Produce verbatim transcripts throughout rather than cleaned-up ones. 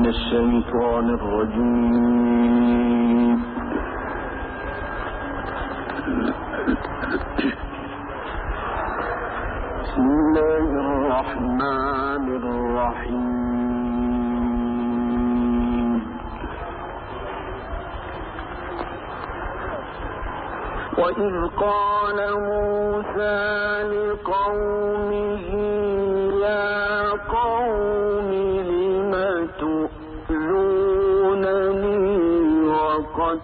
الشيطان الرجيم. بسم الله الرحمن الرحيم. وإذ قال موسى لقومه يا قوم لم تؤذونني وقد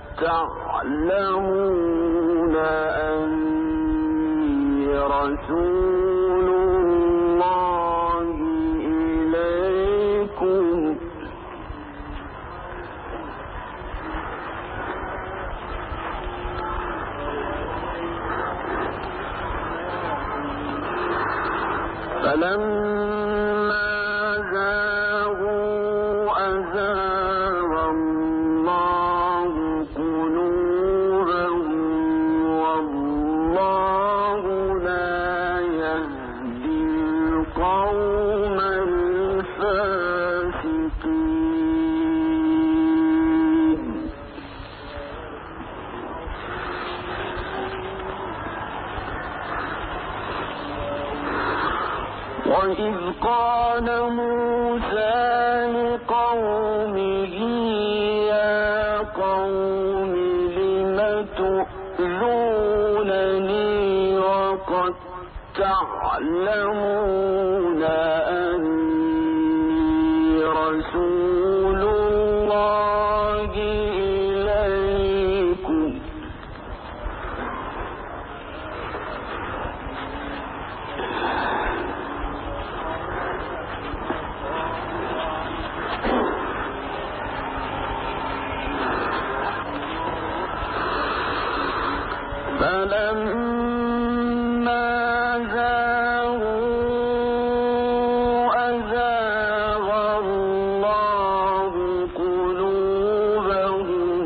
تعلمون أني رسول الله إليكم فلما زاغوا أزاغ الله قلوبهم والله لا يهدي القوم الفاسقين. وإذ قال موسى لقومه يا قوم لم تؤذونني وقد تعلمون أني رسول الله إليكم فلما زاغوا أزاغ الله قلوبهم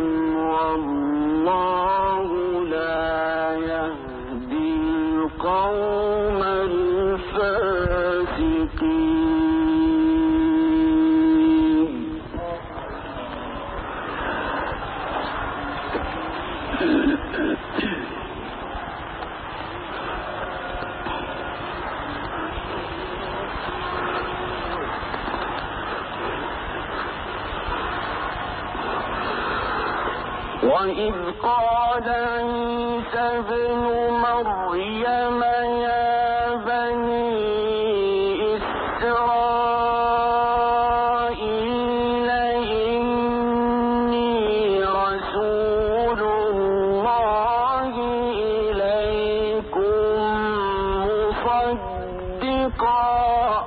والله لا يهدي القوم الفاسقين. وإذ قال عيسى ابن مريم يا بني إسرائيل إني رسول الله إليكم مصدقا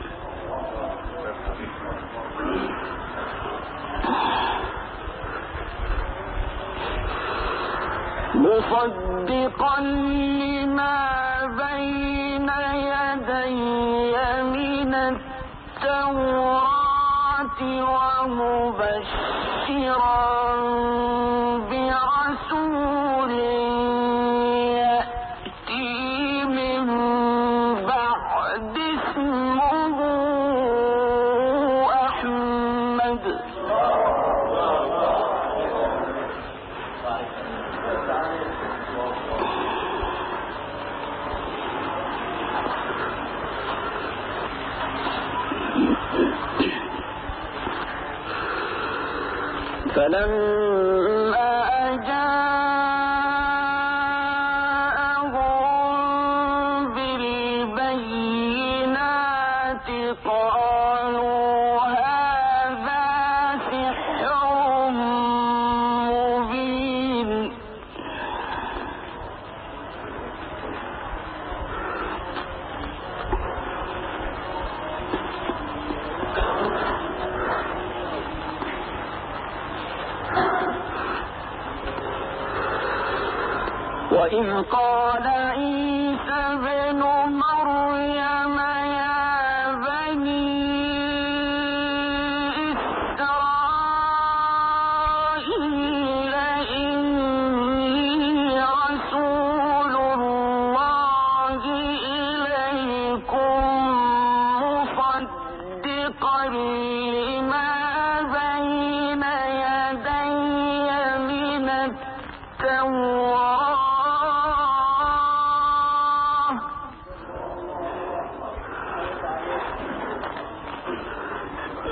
مصدقا لما بين يدي من التوراة ومبشرا برسول يأتي من بعد اسمه أحمد فلما جاءهم بالبينات قالوا هذا سحر مبين. وإذ قال عيسى ابن مريم يا بني إسرائيل إني رسول الله إليكم مصدقا لما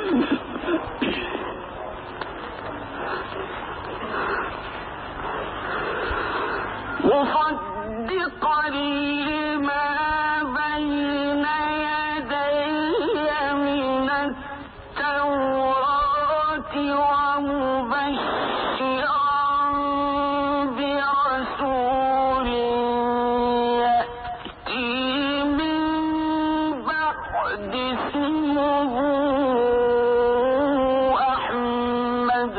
مصدقا لما بين يدي من التوراة ومبشرا برسول يأتي من بعد اسمه أحمد.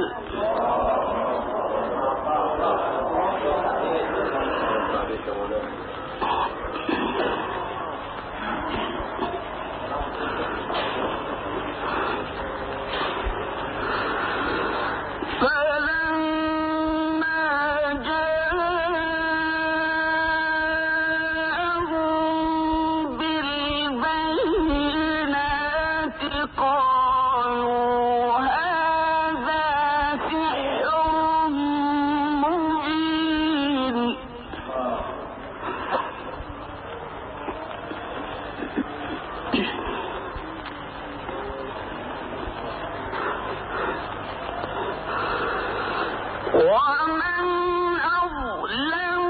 ومن أظلم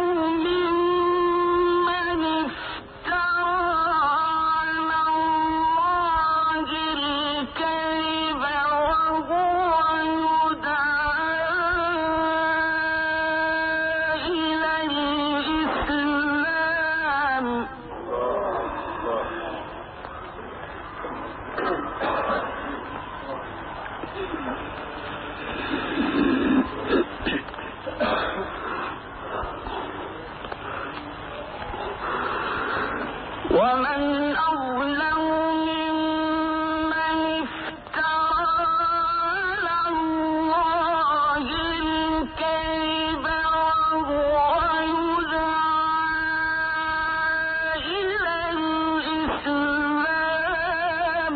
ممن افترى على الله الكذب وهو يدعى إلى الإسلام. ومن أظلم ممن افترى على الله الكذب وهو يدعى إلى الإسلام.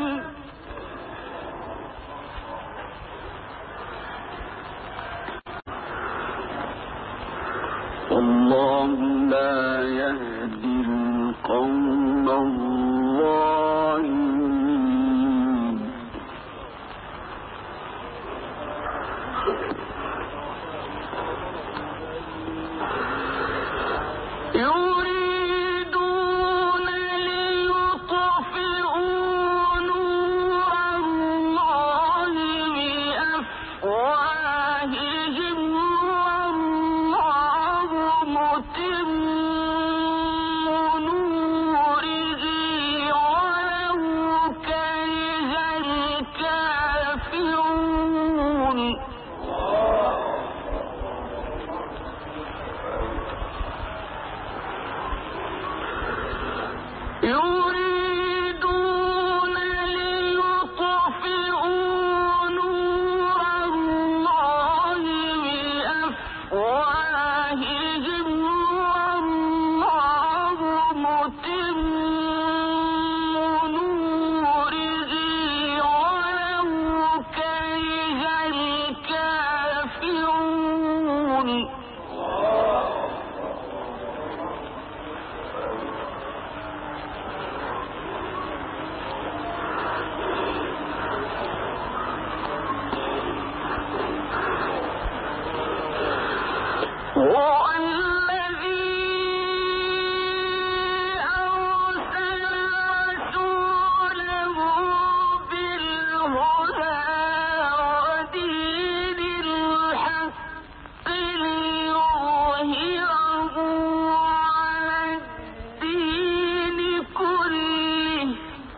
والله لا يهدي القوم الظالمين. يريدون ليطفئوا نور الله بأفواههم والله متم نوره ولو كره الكافرون. يريدون ليطفئوا نور الله بأفواههم والله متم نوره ولو كره الكافرون. هو الذي أرسل رسوله بالهدى ودين الحق ليظهره على الدين كله.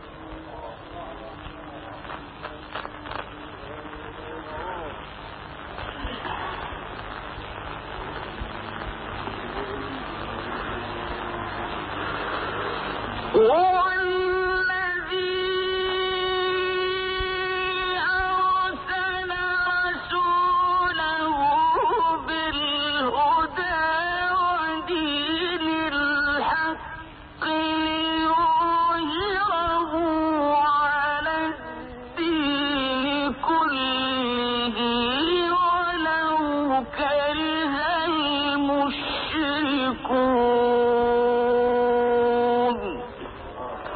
هو الذي أرسل رسوله بالهدى ودين الحق ليظهره على الدين كله ولو كره المشركون.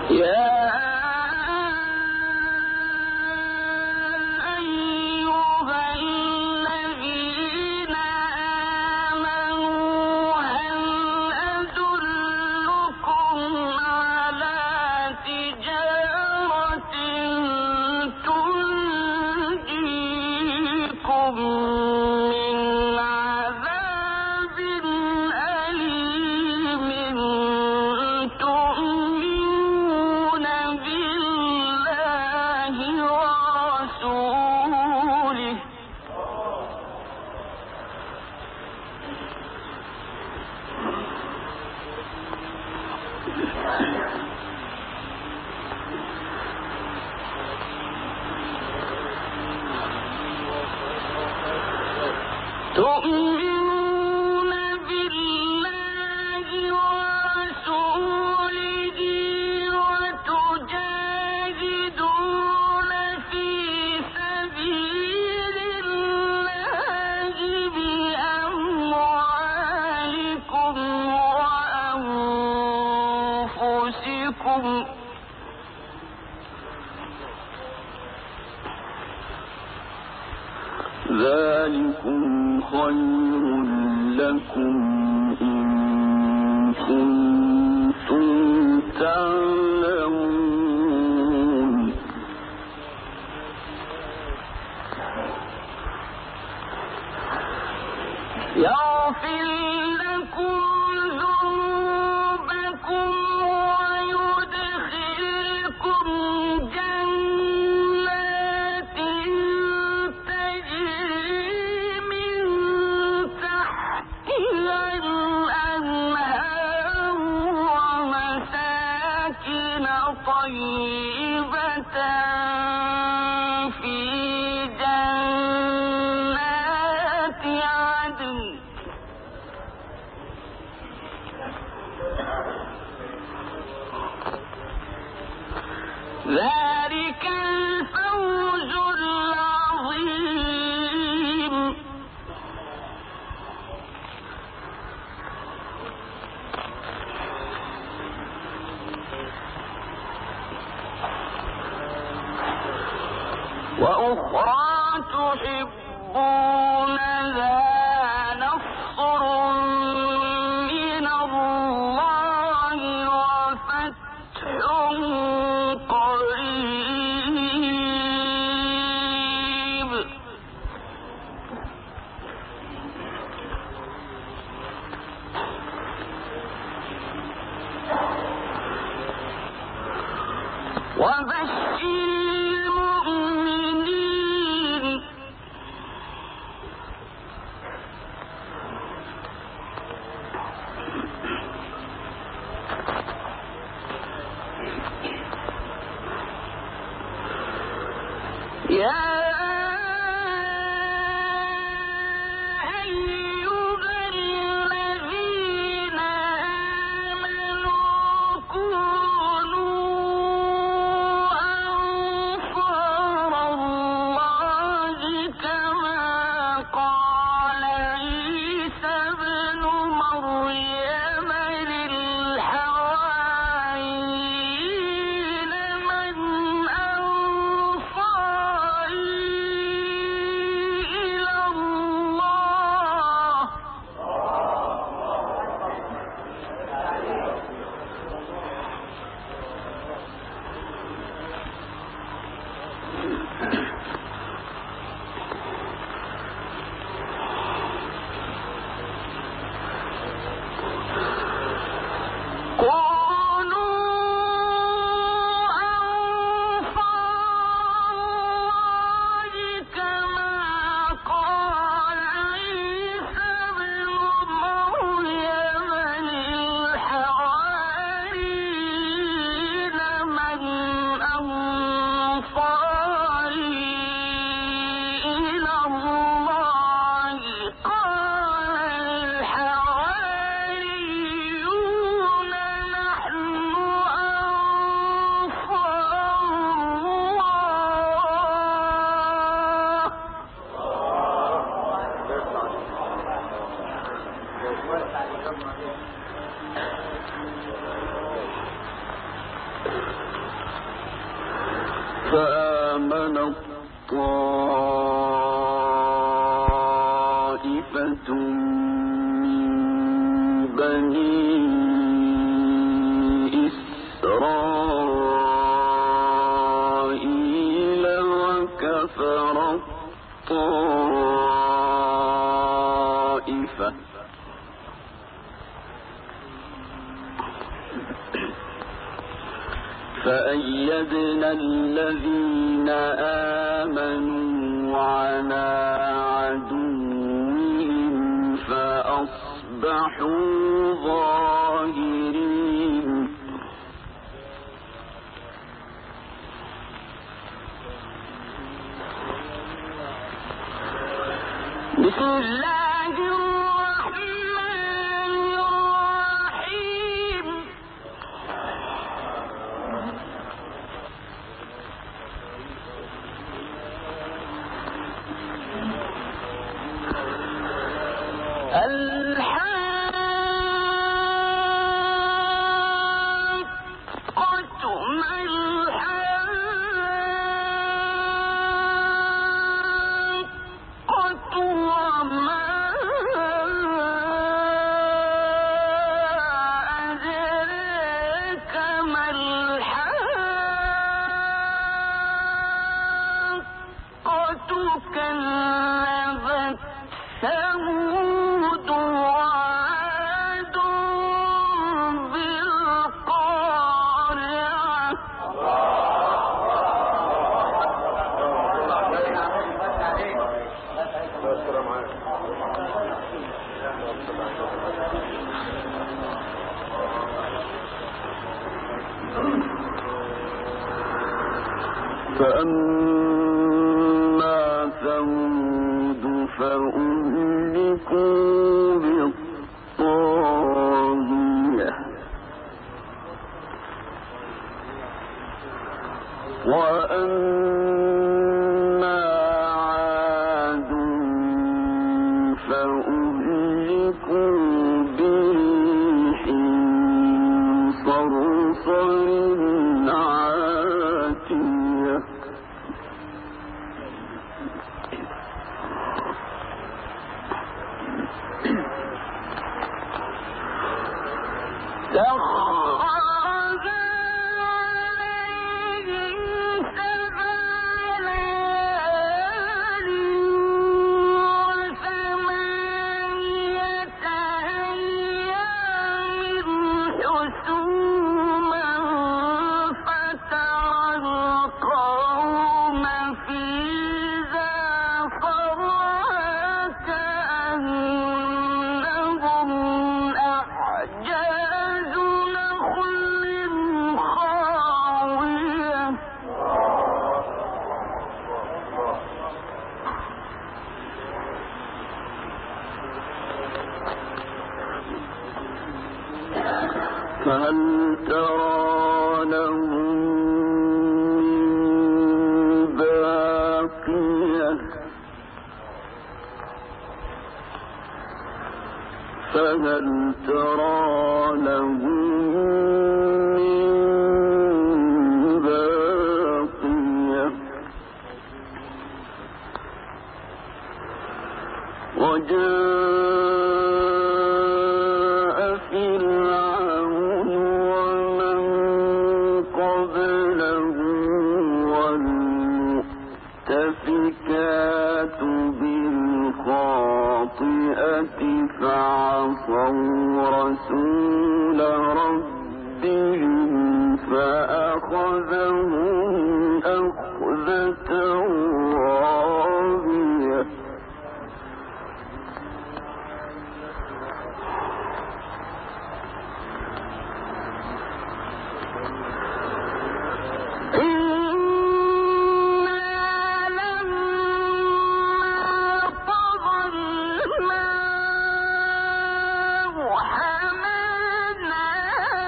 ذلكم خير لكم إن كنتم تعلمون يغفر لكم ذنوبكم ويدخلكم جنات تجري من تحتها الأنهار ومساكن طيبة في جنات عدن ذلك الفوز العظيم وأخرى تحبونها نصر من الله وفتح قريب وبشر المؤمنين يا أيها الذين آمنوا كونوا قالت طائفة من بني إسرائيل وكفرت طائفة فأيدنا الذين آمنوا على عدوهم فأصبحوا ظاهرين. بسم الله الرحمن الرحيم. الحاقة ما الحاقة وما أدراك ما الحاقة كذبت ثمود وعاد بالقارعة. فأما ثمود فأهلكوا بالطاغية وأما عاد فأهلكوا بريح صرصر عاتية. فهل ترى لهم من باقية فهل ترى لهم من باقية وجاء فرعون ومن قبله والمؤتفكات بالخاطئة فعصوا رسول ربهم فأخذهم أخذة رابية.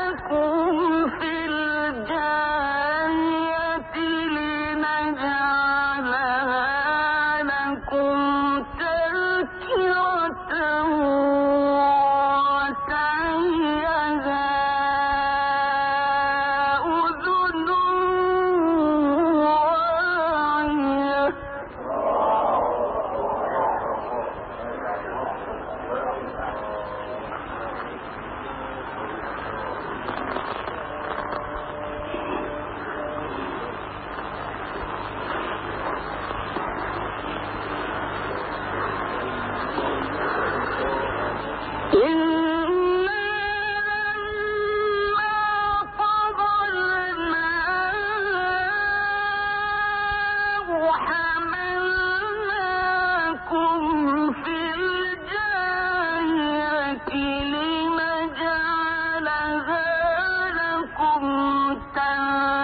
في الجارية لنجعل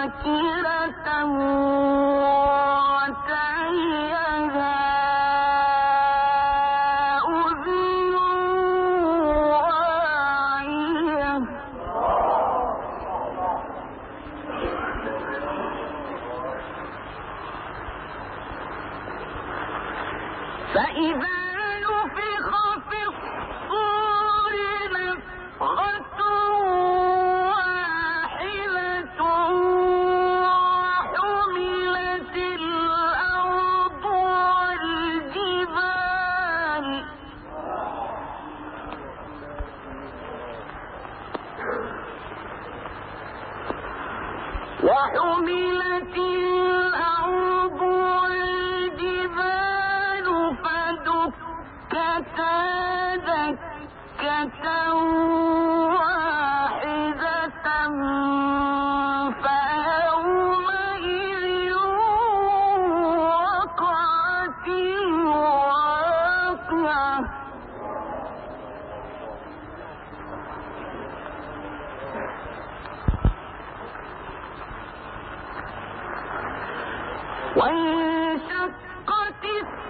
ذاكرة وتعيها أذن واعية فإذا نفخ في الصور نفخة واحدة وحملت الأرض والجبال وحملت الأرض والجبال فدكتا دكة واحدة فيومئذ وقعت الواقعة وانشقت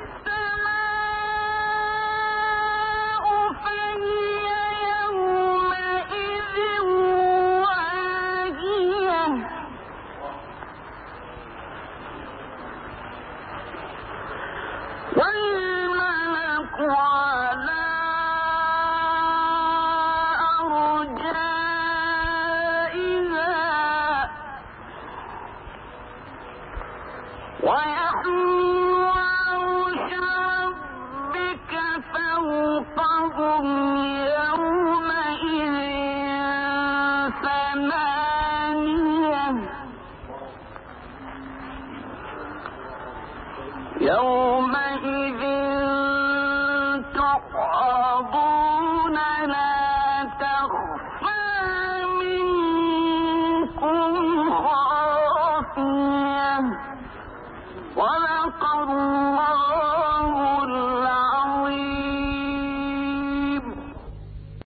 السماء فهي يومئذ واهية والملك على أرجائها ويحمل عرش ربك فوقهم يومئذ ثمانية يومئذ تعرضون لا تخفى منكم خافية صدق الله